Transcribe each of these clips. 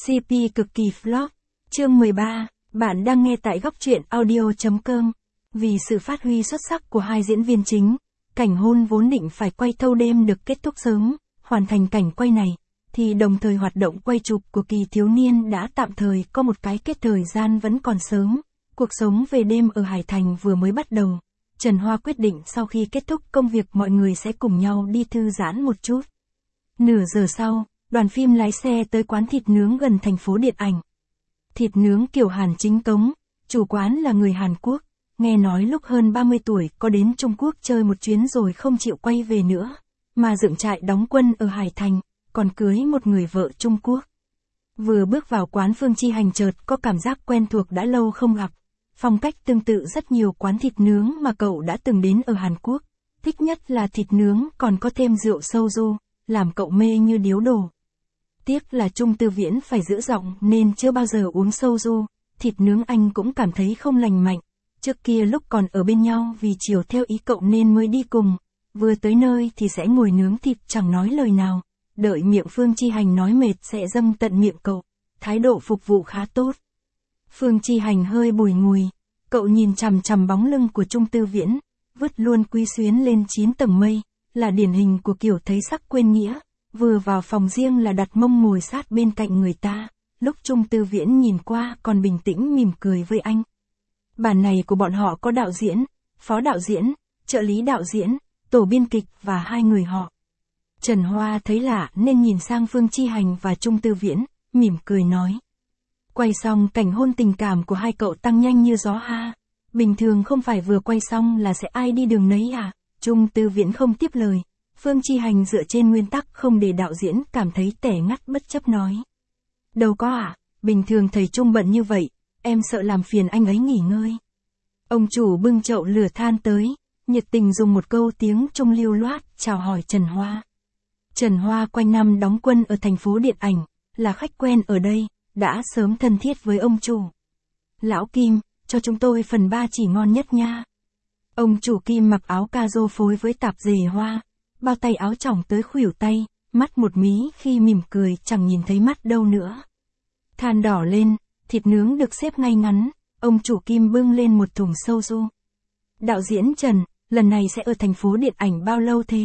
CP cực kỳ flop. Chương 13, bạn đang nghe tại góc truyện audio.com. Vì sự phát huy xuất sắc của hai diễn viên chính, cảnh hôn vốn định phải quay thâu đêm được kết thúc sớm, hoàn thành cảnh quay này, thì đồng thời hoạt động quay chụp của Kỳ Thiếu Niên đã tạm thời có một cái kết thời gian vẫn còn sớm. Cuộc sống về đêm ở Hải Thành vừa mới bắt đầu. Trần Hoa quyết định sau khi kết thúc công việc mọi người sẽ cùng nhau đi thư giãn một chút. Nửa giờ sau, đoàn phim lái xe tới quán thịt nướng gần thành phố điện ảnh. Thịt nướng kiểu Hàn chính tống, chủ quán là người Hàn Quốc, nghe nói lúc hơn 30 tuổi có đến Trung Quốc chơi một chuyến rồi không chịu quay về nữa, mà dựng trại đóng quân ở Hải Thành, còn cưới một người vợ Trung Quốc. Vừa bước vào quán Phương Chi Hành chợt có cảm giác quen thuộc đã lâu không gặp. Phong cách tương tự rất nhiều quán thịt nướng mà cậu đã từng đến ở Hàn Quốc. Thích nhất là thịt nướng còn có thêm rượu soju, làm cậu mê như điếu đổ. Tiếc là Trung Tư Viễn phải giữ giọng nên chưa bao giờ uống soju, thịt nướng anh cũng cảm thấy không lành mạnh. Trước kia lúc còn ở bên nhau vì chiều theo ý cậu nên mới đi cùng, vừa tới nơi thì sẽ ngồi nướng thịt chẳng nói lời nào, đợi miệng Phương Chi Hành nói mệt sẽ dâng tận miệng cậu, thái độ phục vụ khá tốt. Phương Chi Hành hơi bùi ngùi, cậu nhìn chằm chằm bóng lưng của Trung Tư Viễn, vứt luôn Quý Xuyến lên 9 tầng mây, là điển hình của kiểu thấy sắc quên nghĩa, vừa vào phòng riêng là đặt mông ngồi sát bên cạnh người ta, lúc Trung Tư Viễn nhìn qua còn bình tĩnh mỉm cười với anh. Bản này của bọn họ có đạo diễn, phó đạo diễn, trợ lý đạo diễn, tổ biên kịch và hai người họ. Trần Hoa thấy lạ nên nhìn sang Phương Chi Hành và Trung Tư Viễn, mỉm cười nói. Quay xong cảnh hôn tình cảm của hai cậu tăng nhanh như gió ha. Bình thường không phải vừa quay xong là sẽ ai đi đường nấy à? Trung Tư Viễn không tiếp lời. Phương Chi Hành dựa trên nguyên tắc không để đạo diễn cảm thấy tẻ ngắt bất chấp nói. Đâu có à, bình thường thầy Trung bận như vậy, em sợ làm phiền anh ấy nghỉ ngơi. Ông chủ bưng chậu lửa than tới, nhiệt tình dùng một câu tiếng Trung lưu loát chào hỏi Trần Hoa. Trần Hoa quanh năm đóng quân ở thành phố điện ảnh, là khách quen ở đây, đã sớm thân thiết với ông chủ. Lão Kim, cho chúng tôi phần 3 chỉ ngon nhất nha. Ông chủ Kim mặc áo ca-rô phối với tạp dề hoa, bao tay áo trỏng tới khuỷu tay, mắt một mí khi mỉm cười chẳng nhìn thấy mắt đâu nữa. Than đỏ lên, thịt nướng được xếp ngay ngắn, ông chủ Kim bưng lên một thùng soju. Đạo diễn Trần, lần này sẽ ở thành phố điện ảnh bao lâu thế?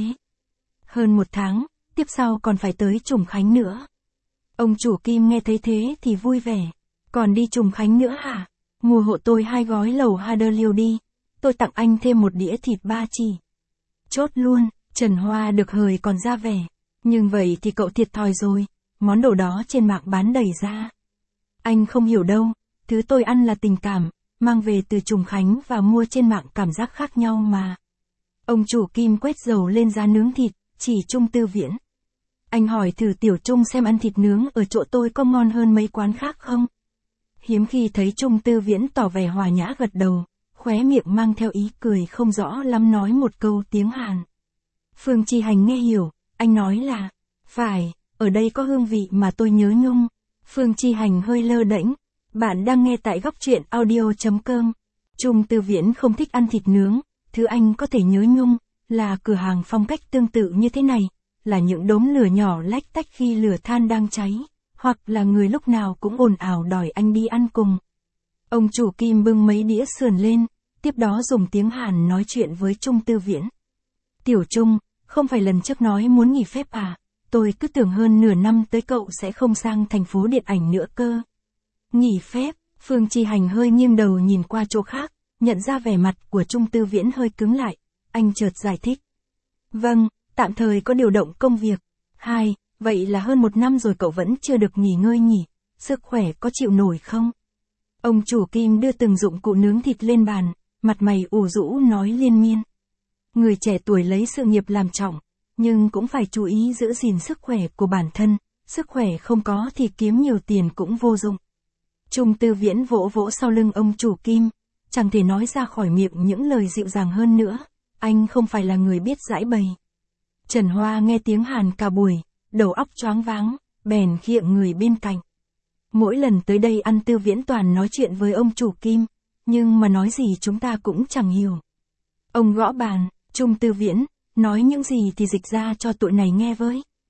Hơn 1 tháng, tiếp sau còn phải tới Trùng Khánh nữa. Ông chủ Kim nghe thấy thế thì vui vẻ. Còn đi Trùng Khánh nữa hả? Mua hộ tôi 2 gói lẩu Haderliu đi. Tôi tặng anh thêm một đĩa thịt ba chỉ. Chốt luôn, Trần Hoa được hời còn ra vẻ. Nhưng vậy thì cậu thiệt thòi rồi. Món đồ đó trên mạng bán đầy ra. Anh không hiểu đâu. Thứ tôi ăn là tình cảm. Mang về từ Trùng Khánh và mua trên mạng cảm giác khác nhau mà. Ông chủ Kim quét dầu lên giá nướng thịt, chỉ Trung Tư Viễn. Anh hỏi thử Tiểu Trung xem ăn thịt nướng ở chỗ tôi có ngon hơn mấy quán khác không? Hiếm khi thấy Trung Tư Viễn tỏ vẻ hòa nhã gật đầu, khóe miệng mang theo ý cười không rõ lắm nói một câu tiếng Hàn. Phương Chi Hành nghe hiểu, anh nói là, phải, ở đây có hương vị mà tôi nhớ nhung. Phương Chi Hành hơi lơ đễnh, bạn đang nghe tại góc truyện audio.com. Trung Tư Viễn không thích ăn thịt nướng, thứ anh có thể nhớ nhung, là cửa hàng phong cách tương tự như thế này. Là những đốm lửa nhỏ lách tách khi lửa than đang cháy, hoặc là người lúc nào cũng ồn ào đòi anh đi ăn cùng. Ông chủ Kim bưng mấy đĩa sườn lên, tiếp đó dùng tiếng Hàn nói chuyện với Trung Tư Viễn. Tiểu Trung, không phải lần trước nói muốn nghỉ phép à? Tôi cứ tưởng hơn nửa năm tới cậu sẽ không sang thành phố điện ảnh nữa cơ. Nghỉ phép, Phương Chi Hành hơi nghiêng đầu nhìn qua chỗ khác, nhận ra vẻ mặt của Trung Tư Viễn hơi cứng lại, anh chợt giải thích. Vâng. Tạm thời có điều động công việc. 2, vậy là hơn 1 năm rồi cậu vẫn chưa được nghỉ ngơi nhỉ? Sức khỏe có chịu nổi không? Ông chủ Kim đưa từng dụng cụ nướng thịt lên bàn, mặt mày ủ rũ nói liên miên. Người trẻ tuổi lấy sự nghiệp làm trọng, nhưng cũng phải chú ý giữ gìn sức khỏe của bản thân, sức khỏe không có thì kiếm nhiều tiền cũng vô dụng. Trung Tư Viễn vỗ vỗ sau lưng ông chủ Kim, chẳng thể nói ra khỏi miệng những lời dịu dàng hơn nữa, anh không phải là người biết giãi bày. Trần Hoa nghe tiếng Hàn cả buổi, đầu óc choáng váng, bèn khiêng người bên cạnh. Mỗi lần tới đây ăn Tư Viễn toàn nói chuyện với ông chủ Kim, nhưng mà nói gì chúng ta cũng chẳng hiểu. Ông gõ bàn, Trung Tư Viễn, nói những gì thì dịch ra cho tụi này nghe với.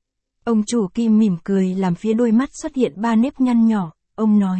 Ông chủ Kim mỉm cười làm phía đôi mắt xuất hiện 3 nếp nhăn nhỏ, ông nói.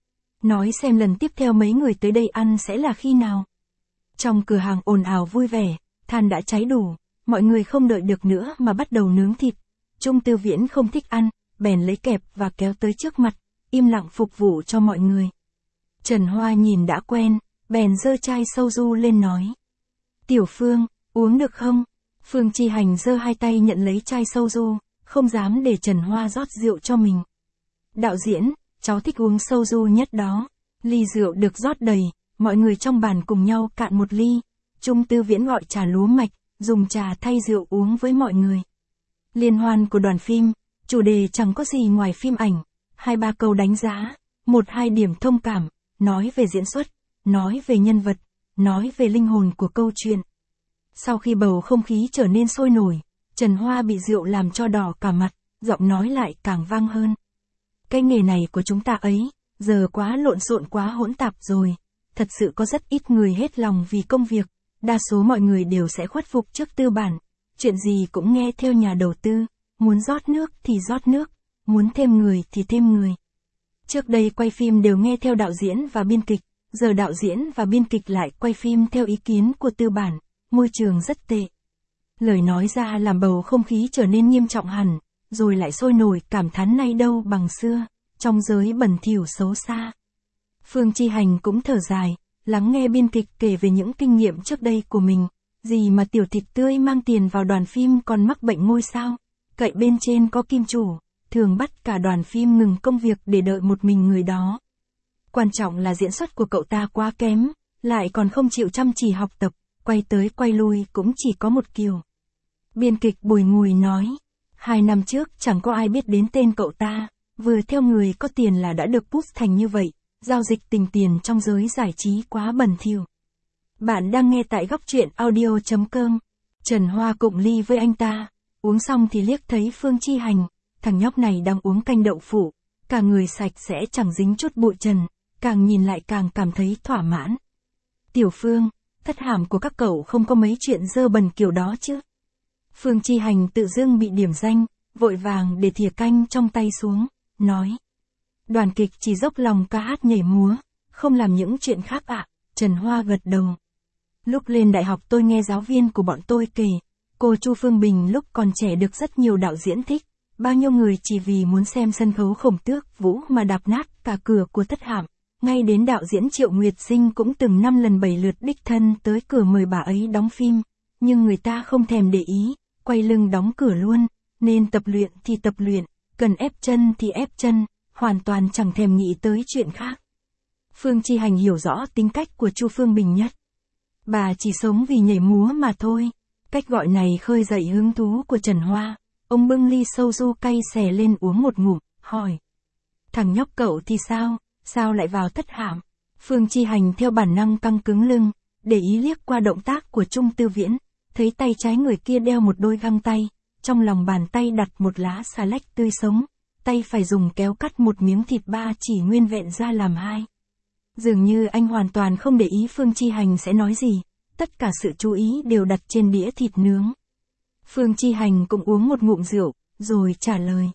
Nói xem lần tiếp theo mấy người tới đây ăn sẽ là khi nào. Trong cửa hàng ồn ào vui vẻ, than đã cháy đủ, mọi người không đợi được nữa mà bắt đầu nướng thịt. Trung Tư Viễn không thích ăn, bèn lấy kẹp và kéo tới trước mặt, im lặng phục vụ cho mọi người. Trần Hoa nhìn đã quen, bèn giơ chai soju lên nói. Tiểu Phương, uống được không? Phương Chi Hành giơ hai tay nhận lấy chai soju, không dám để Trần Hoa rót rượu cho mình. Đạo diễn, cháu thích uống soju nhất đó. Ly rượu được rót đầy, mọi người trong bàn cùng nhau cạn một ly. Trung Tư Viễn gọi trà lúa mạch, dùng trà thay rượu uống với mọi người. Liên hoan của đoàn phim, chủ đề chẳng có gì ngoài phim ảnh, 2-3 câu đánh giá, 1-2 điểm thông cảm, nói về diễn xuất, nói về nhân vật, nói về linh hồn của câu chuyện. Sau khi bầu không khí trở nên sôi nổi, Trần Hoa bị rượu làm cho đỏ cả mặt, giọng nói lại càng vang hơn. Cái nghề này của chúng ta ấy, giờ quá lộn xộn quá hỗn tạp rồi, thật sự có rất ít người hết lòng vì công việc, đa số mọi người đều sẽ khuất phục trước tư bản, chuyện gì cũng nghe theo nhà đầu tư, muốn rót nước thì rót nước, muốn thêm người thì thêm người. Trước đây quay phim đều nghe theo đạo diễn và biên kịch, giờ đạo diễn và biên kịch lại quay phim theo ý kiến của tư bản, môi trường rất tệ. Lời nói ra làm bầu không khí trở nên nghiêm trọng hẳn, rồi lại sôi nổi cảm thán nay đâu bằng xưa, trong giới bẩn thỉu xấu xa. Phương Chi Hành cũng thở dài, lắng nghe biên kịch kể về những kinh nghiệm trước đây của mình, gì mà tiểu thịt tươi mang tiền vào đoàn phim còn mắc bệnh ngôi sao, cậy bên trên có kim chủ, thường bắt cả đoàn phim ngừng công việc để đợi một mình người đó. Quan trọng là diễn xuất của cậu ta quá kém, lại còn không chịu chăm chỉ học tập, quay tới quay lui cũng chỉ có một kiểu. Biên kịch bùi ngùi nói, 2 năm trước chẳng có ai biết đến tên cậu ta, vừa theo người có tiền là đã được push thành như vậy, giao dịch tình tiền trong giới giải trí quá bẩn thỉu. Bạn đang nghe tại góc truyện audio.com. Trần Hoa cụng ly với anh ta, uống xong thì liếc thấy Phương Chi Hành, thằng nhóc này đang uống canh đậu phụ, cả người sạch sẽ chẳng dính chút bụi trần, càng nhìn lại càng cảm thấy thỏa mãn. Tiểu Phương, thất hàm của các cậu không có mấy chuyện dơ bẩn kiểu đó chứ. Phương Chi Hành tự dưng bị điểm danh, vội vàng để thìa canh trong tay xuống, nói. Đoàn kịch chỉ dốc lòng ca hát nhảy múa, không làm những chuyện khác ạ. Trần Hoa gật đầu. Lúc lên đại học tôi nghe giáo viên của bọn tôi kể, cô Chu Phương Bình lúc còn trẻ được rất nhiều đạo diễn thích, bao nhiêu người chỉ vì muốn xem sân khấu Khổng Tước Vũ mà đạp nát cả cửa của thất hàm, ngay đến đạo diễn Triệu Nguyệt Sinh cũng từng 5 lần 7 lượt đích thân tới cửa mời bà ấy đóng phim, nhưng người ta không thèm để ý, quay lưng đóng cửa luôn, nên tập luyện thì tập luyện, cần ép chân thì ép chân, hoàn toàn chẳng thèm nghĩ tới chuyện khác. Phương Chi Hành hiểu rõ tính cách của Chu Phương Bình nhất. Bà chỉ sống vì nhảy múa mà thôi. Cách gọi này khơi dậy hứng thú của Trần Hoa. Ông bưng ly soju cay xè lên uống một ngụm, hỏi. Thằng nhóc cậu thì sao, sao lại vào thất hàm? Phương Chi Hành theo bản năng căng cứng lưng, để ý liếc qua động tác của Trung Tư Viễn, thấy tay trái người kia đeo một đôi găng tay, trong lòng bàn tay đặt một lá xà lách tươi sống, tay phải dùng kéo cắt một miếng thịt ba chỉ nguyên vẹn ra làm 2. Dường như anh hoàn toàn không để ý Phương Chi Hành sẽ nói gì, tất cả sự chú ý đều đặt trên đĩa thịt nướng. Phương Chi Hành cũng uống một ngụm rượu, rồi trả lời.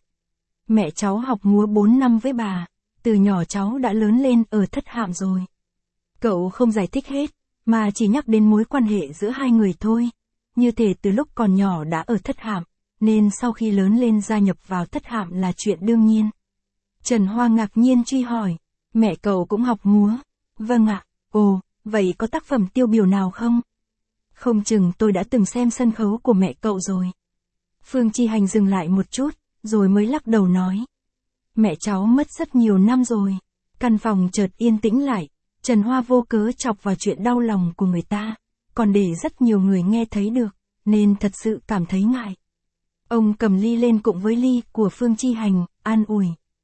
Mẹ cháu học múa 4 năm với bà, từ nhỏ cháu đã lớn lên ở thất hàm rồi. Cậu không giải thích hết, mà chỉ nhắc đến mối quan hệ giữa hai người thôi. Như thể từ lúc còn nhỏ đã ở thất hàm, nên sau khi lớn lên gia nhập vào thất hàm là chuyện đương nhiên. Trần Hoa ngạc nhiên truy hỏi, mẹ cậu cũng học múa? Vâng ạ. Ồ, vậy có tác phẩm tiêu biểu nào không? Không chừng tôi đã từng xem sân khấu của mẹ cậu rồi. Phương Chi Hành dừng lại một chút, rồi mới lắc đầu nói. Mẹ cháu mất rất nhiều năm rồi. Căn phòng chợt yên tĩnh lại, Trần Hoa vô cớ chọc vào chuyện đau lòng của người ta, còn để rất nhiều người nghe thấy được, nên thật sự cảm thấy ngại. Ông cầm ly lên cùng với ly của Phương Chi Hành, an ủi.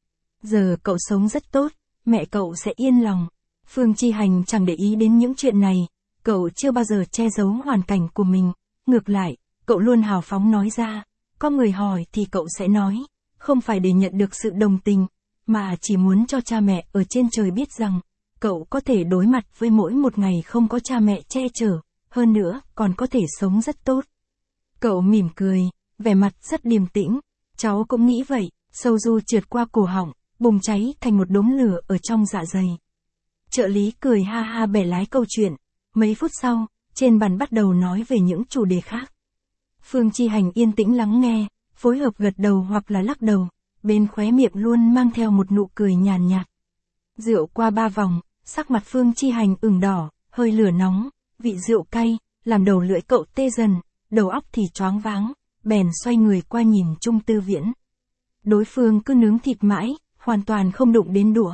Giờ cậu sống rất tốt, mẹ cậu sẽ yên lòng. Phương Chi Hành chẳng để ý đến những chuyện này, cậu chưa bao giờ che giấu hoàn cảnh của mình, ngược lại, cậu luôn hào phóng nói ra, có người hỏi thì cậu sẽ nói, không phải để nhận được sự đồng tình, mà chỉ muốn cho cha mẹ ở trên trời biết rằng, cậu có thể đối mặt với mỗi một ngày không có cha mẹ che chở, hơn nữa còn có thể sống rất tốt. Cậu mỉm cười, vẻ mặt rất điềm tĩnh, Cháu cũng nghĩ vậy, sâu du trượt qua cổ họng, bùng cháy thành một đốm lửa ở trong dạ dày. Trợ lý cười ha ha bẻ lái câu chuyện. Mấy phút sau, trên bàn bắt đầu nói về những chủ đề khác. Phương Chi Hành yên tĩnh lắng nghe, phối hợp gật đầu hoặc là lắc đầu, bên khóe miệng luôn mang theo một nụ cười nhàn nhạt. Rượu qua 3 vòng, sắc mặt Phương Chi Hành ửng đỏ, hơi lửa nóng, vị rượu cay, làm đầu lưỡi cậu tê dần, đầu óc thì choáng váng, bèn xoay người qua nhìn Trung Tư Viễn. Đối phương cứ nướng thịt mãi, hoàn toàn không đụng đến đũa.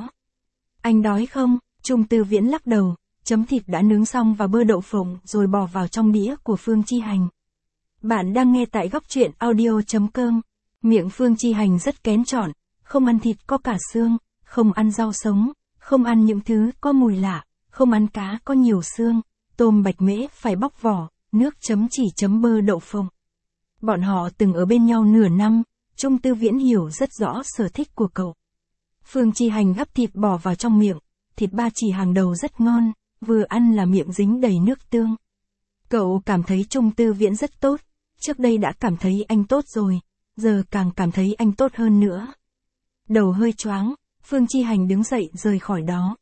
Anh đói không? Trung Tư Viễn lắc đầu, chấm thịt đã nướng xong và bơ đậu phộng rồi bỏ vào trong đĩa của Phương Chi Hành. Bạn đang nghe tại góc truyện audio.com. Miệng Phương Chi Hành rất kén chọn, không ăn thịt có cả xương, không ăn rau sống, không ăn những thứ có mùi lạ, không ăn cá có nhiều xương, tôm bạch mễ phải bóc vỏ, nước chấm chỉ chấm bơ đậu phộng. Bọn họ từng ở bên nhau nửa năm, Trung Tư Viễn hiểu rất rõ sở thích của cậu. Phương Chi Hành gắp thịt bỏ vào trong miệng, thịt ba chỉ hàng đầu rất ngon, vừa ăn là miệng dính đầy nước tương. Cậu cảm thấy Trung Tư Viễn rất tốt, trước đây đã cảm thấy anh tốt rồi, giờ càng cảm thấy anh tốt hơn nữa. Đầu hơi choáng, Phương Chi Hành đứng dậy rời khỏi đó.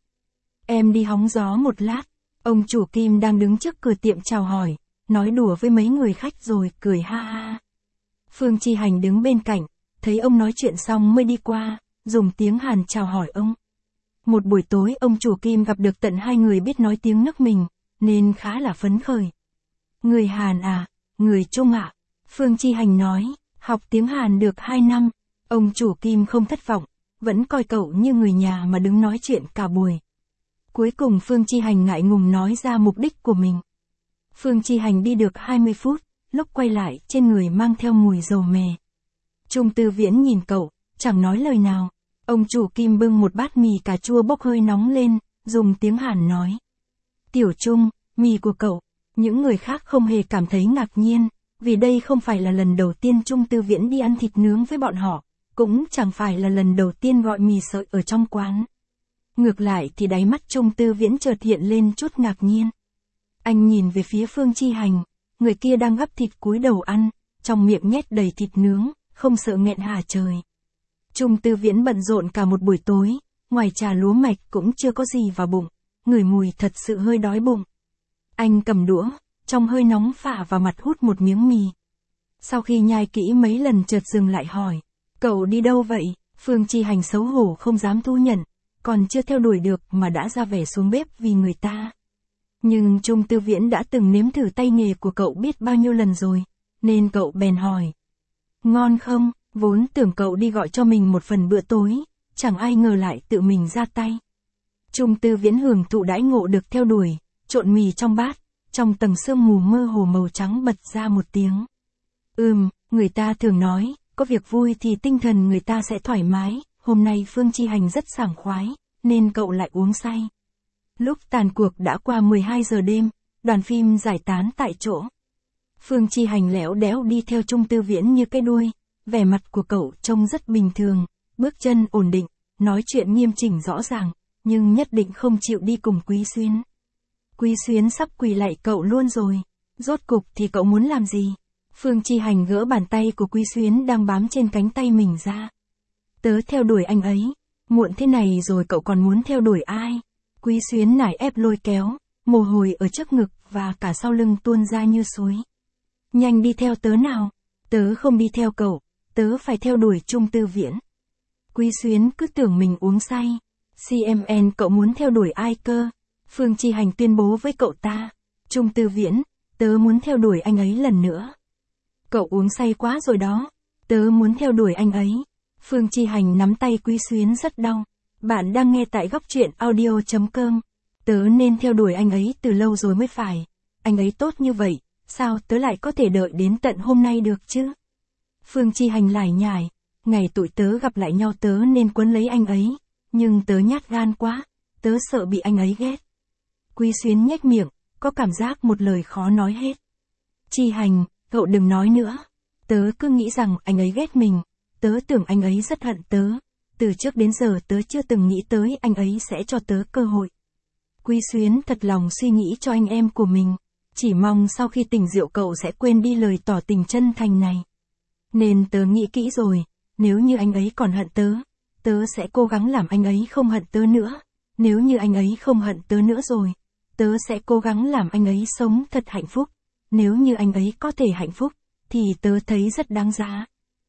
Em đi hóng gió một lát, ông chủ Kim đang đứng trước cửa tiệm chào hỏi, nói đùa với mấy người khách rồi cười ha ha. Phương Chi Hành đứng bên cạnh, thấy ông nói chuyện xong mới đi qua, dùng tiếng Hàn chào hỏi ông. Một buổi tối ông chủ Kim gặp được tận 2 người biết nói tiếng nước mình, nên khá là phấn khởi. Người Hàn à, người Trung ạ. Phương Chi Hành nói, học tiếng Hàn được 2 năm, ông chủ Kim không thất vọng, vẫn coi cậu như người nhà mà đứng nói chuyện cả buổi. Cuối cùng Phương Chi Hành ngại ngùng nói ra mục đích của mình. Phương Chi Hành đi được 20 phút, lúc quay lại trên người mang theo mùi dầu mè. Trung Tư Viễn nhìn cậu, chẳng nói lời nào. Ông chủ Kim bưng một bát mì cà chua bốc hơi nóng lên, dùng tiếng Hàn nói. Tiểu Trung, mì của cậu. Những người khác không hề cảm thấy ngạc nhiên, vì đây không phải là lần đầu tiên Trung Tư Viễn đi ăn thịt nướng với bọn họ, cũng chẳng phải là lần đầu tiên gọi mì sợi ở trong quán. Ngược lại thì đáy mắt Trung Tư Viễn chợt hiện lên chút ngạc nhiên. Anh nhìn về phía Phương Chi Hành, người kia đang gắp thịt cúi đầu ăn, trong miệng nhét đầy thịt nướng, không sợ nghẹn hả trời. Trung Tư Viễn bận rộn cả một buổi tối, ngoài trà lúa mạch cũng chưa có gì vào bụng, ngửi mùi thật sự hơi đói bụng. Anh cầm đũa, trong hơi nóng phả vào mặt hút một miếng mì. Sau khi nhai kỹ mấy lần chợt dừng lại hỏi, cậu đi đâu vậy? Phương Chi Hành xấu hổ không dám thu nhận, còn chưa theo đuổi được mà đã ra vẻ xuống bếp vì người ta. Nhưng Trung Tư Viễn đã từng nếm thử tay nghề của cậu biết bao nhiêu lần rồi, nên cậu bèn hỏi. Ngon không? Vốn tưởng cậu đi gọi cho mình một phần bữa tối, chẳng ai ngờ lại tự mình ra tay. Trung Tư Viễn hưởng thụ đãi ngộ được theo đuổi, trộn mì trong bát, trong tầng sương mù mơ hồ màu trắng bật ra một tiếng. Người ta thường nói, có việc vui thì tinh thần người ta sẽ thoải mái, hôm nay Phương Chi Hành rất sảng khoái, nên cậu lại uống say. Lúc tàn cuộc đã qua 12 giờ đêm, đoàn phim giải tán tại chỗ. Phương Chi Hành lẽo đẽo đi theo Trung Tư Viễn như cái đuôi, vẻ mặt của cậu trông rất bình thường, bước chân ổn định, nói chuyện nghiêm chỉnh rõ ràng, nhưng nhất định không chịu đi cùng Quý Xuyến. Quý Xuyến sắp quỳ lạy cậu luôn rồi, rốt cục thì cậu muốn làm gì? Phương Chi Hành gỡ bàn tay của Quý Xuyến đang bám trên cánh tay mình ra. Tớ theo đuổi anh ấy, muộn thế này rồi cậu còn muốn theo đuổi ai? Quý Xuyến nải ép lôi kéo, mồ hôi ở trước ngực và cả sau lưng tuôn ra như suối. Nhanh đi theo tớ nào, tớ không đi theo cậu, tớ phải theo đuổi Trung Tư Viễn. Quý Xuyến cứ tưởng mình uống say. CMN cậu muốn theo đuổi ai cơ? Phương Chi Hành tuyên bố với cậu ta. Trung Tư Viễn, tớ muốn theo đuổi anh ấy lần nữa. Cậu uống say quá rồi đó, tớ muốn theo đuổi anh ấy. Phương Chi Hành nắm tay Quý Xuyến rất đau. Bạn đang nghe tại góc truyện audio.com. Tớ nên theo đuổi anh ấy từ lâu rồi mới phải. Anh ấy tốt như vậy, sao tớ lại có thể đợi đến tận hôm nay được chứ? Phương Chi Hành lải nhải, ngày tụi tớ gặp lại nhau tớ nên quấn lấy anh ấy, nhưng tớ nhát gan quá, tớ sợ bị anh ấy ghét. Quý Xuyến nhếch miệng, có cảm giác một lời khó nói hết. Chi Hành, cậu đừng nói nữa. Tớ cứ nghĩ rằng anh ấy ghét mình, tớ tưởng anh ấy rất hận tớ. Từ trước đến giờ tớ chưa từng nghĩ tới anh ấy sẽ cho tớ cơ hội. Quý Xuyến thật lòng suy nghĩ cho anh em của mình, chỉ mong sau khi tỉnh rượu cậu sẽ quên đi lời tỏ tình chân thành này. Nên tớ nghĩ kỹ rồi, nếu như anh ấy còn hận tớ, tớ sẽ cố gắng làm anh ấy không hận tớ nữa. Nếu như anh ấy không hận tớ nữa rồi, tớ sẽ cố gắng làm anh ấy sống thật hạnh phúc. Nếu như anh ấy có thể hạnh phúc, thì tớ thấy rất đáng giá.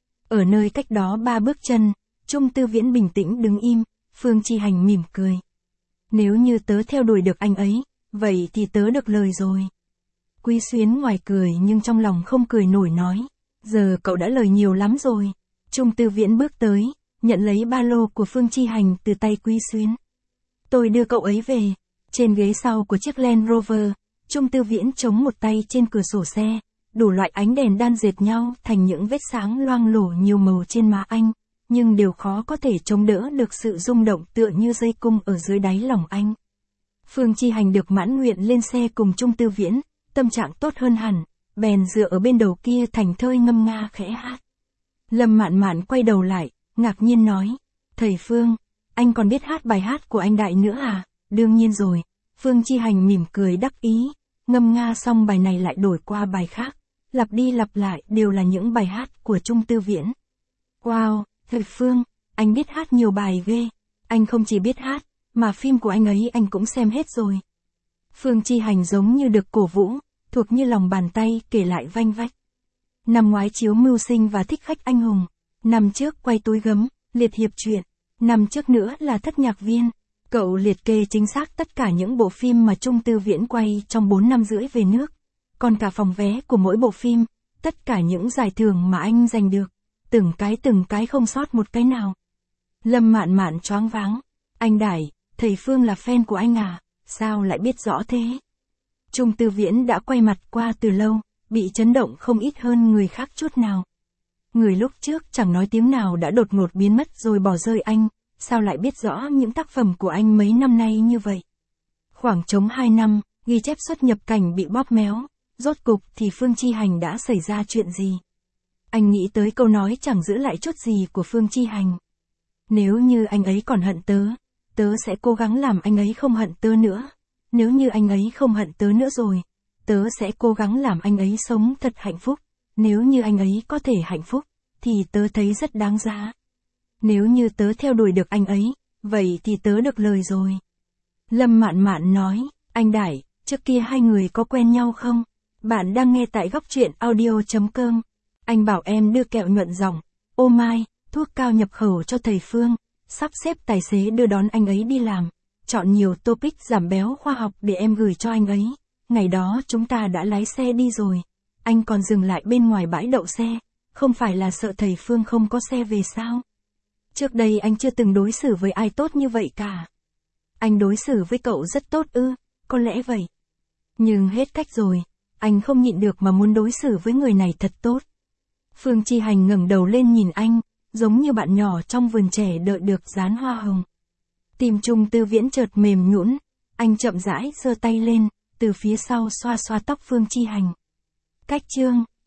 Ở nơi cách đó 3 bước chân, Trung Tư Viễn bình tĩnh đứng im, Phương Chi Hành mỉm cười. Nếu như tớ theo đuổi được anh ấy, vậy thì tớ được lời rồi. Quý Xuyến ngoài cười nhưng trong lòng không cười nổi nói. Giờ cậu đã lời nhiều lắm rồi. Trung Tư Viễn bước tới, nhận lấy ba lô của Phương Chi Hành từ tay Quý Xuyến. Tôi đưa cậu ấy về. Trên ghế sau của chiếc Land Rover, Trung Tư Viễn chống một tay trên cửa sổ xe, đủ loại ánh đèn đan dệt nhau thành những vết sáng loang lổ nhiều màu trên má anh, nhưng đều khó có thể chống đỡ được sự rung động tựa như dây cung ở dưới đáy lòng anh. Phương Chi Hành được mãn nguyện lên xe cùng Trung Tư Viễn, tâm trạng tốt hơn hẳn, bèn dựa ở bên đầu kia thành thơi ngâm nga khẽ hát. Lâm Mạn Mạn quay đầu lại, ngạc nhiên nói, thầy Phương, anh còn biết hát bài hát của anh Đại nữa à? Đương nhiên rồi. Phương Chi Hành mỉm cười đắc ý, ngâm nga xong bài này lại đổi qua bài khác, lặp đi lặp lại đều là những bài hát của Trung Tư Viễn. Wow, thầy Phương, anh biết hát nhiều bài ghê, anh không chỉ biết hát, mà phim của anh ấy anh cũng xem hết rồi. Phương Chi Hành giống như được cổ vũ, thuộc như lòng bàn tay kể lại vanh vách. Năm ngoái chiếu Mưu Sinh và Thích Khách Anh Hùng, năm trước quay Túi Gấm, Liệt Hiệp Truyện, năm trước nữa là Thất Nhạc Viên. Cậu liệt kê chính xác tất cả những bộ phim mà Trung Tư Viễn quay trong 4 năm rưỡi về nước, còn cả phòng vé của mỗi bộ phim, tất cả những giải thưởng mà anh giành được, từng cái không sót một cái nào. Lâm Mạn Mạn choáng váng, anh Đại, thầy Phương là fan của anh à, sao lại biết rõ thế? Trung Tư Viễn đã quay mặt qua từ lâu, bị chấn động không ít hơn người khác chút nào. Người lúc trước chẳng nói tiếng nào đã đột ngột biến mất rồi bỏ rơi anh, sao lại biết rõ những tác phẩm của anh mấy năm nay như vậy? Khoảng trống 2 năm, ghi chép xuất nhập cảnh bị bóp méo, rốt cục thì Phương Chi Hành đã xảy ra chuyện gì? Anh nghĩ tới câu nói chẳng giữ lại chút gì của Phương Chi Hành. Nếu như anh ấy còn hận tớ, tớ sẽ cố gắng làm anh ấy không hận tớ nữa. Nếu như anh ấy không hận tớ nữa rồi, tớ sẽ cố gắng làm anh ấy sống thật hạnh phúc. Nếu như anh ấy có thể hạnh phúc, thì tớ thấy rất đáng giá. Nếu như tớ theo đuổi được anh ấy, vậy thì tớ được lời rồi. Lâm Mạn Mạn nói, anh Đại, trước kia hai người có quen nhau không? Bạn đang nghe tại góc truyện audio.com. Anh bảo em đưa kẹo nhuận giọng, ô mai, thuốc cao nhập khẩu cho thầy Phương, sắp xếp tài xế đưa đón anh ấy đi làm, chọn nhiều topic giảm béo khoa học để em gửi cho anh ấy. Ngày đó chúng ta đã lái xe đi rồi, anh còn dừng lại bên ngoài bãi đậu xe, không phải là sợ thầy Phương không có xe về sao? Trước đây anh chưa từng đối xử với ai tốt như vậy cả. Anh đối xử với cậu rất tốt ư, có lẽ vậy. Nhưng hết cách rồi, anh không nhịn được mà muốn đối xử với người này thật tốt. Phương Chi Hành ngẩng đầu lên nhìn anh, giống như bạn nhỏ trong vườn trẻ đợi được dán hoa hồng. Tim Trung Tư Viễn chợt mềm nhũn, anh chậm rãi giơ tay lên, từ phía sau xoa xoa tóc Phương Chi Hành. Cách chương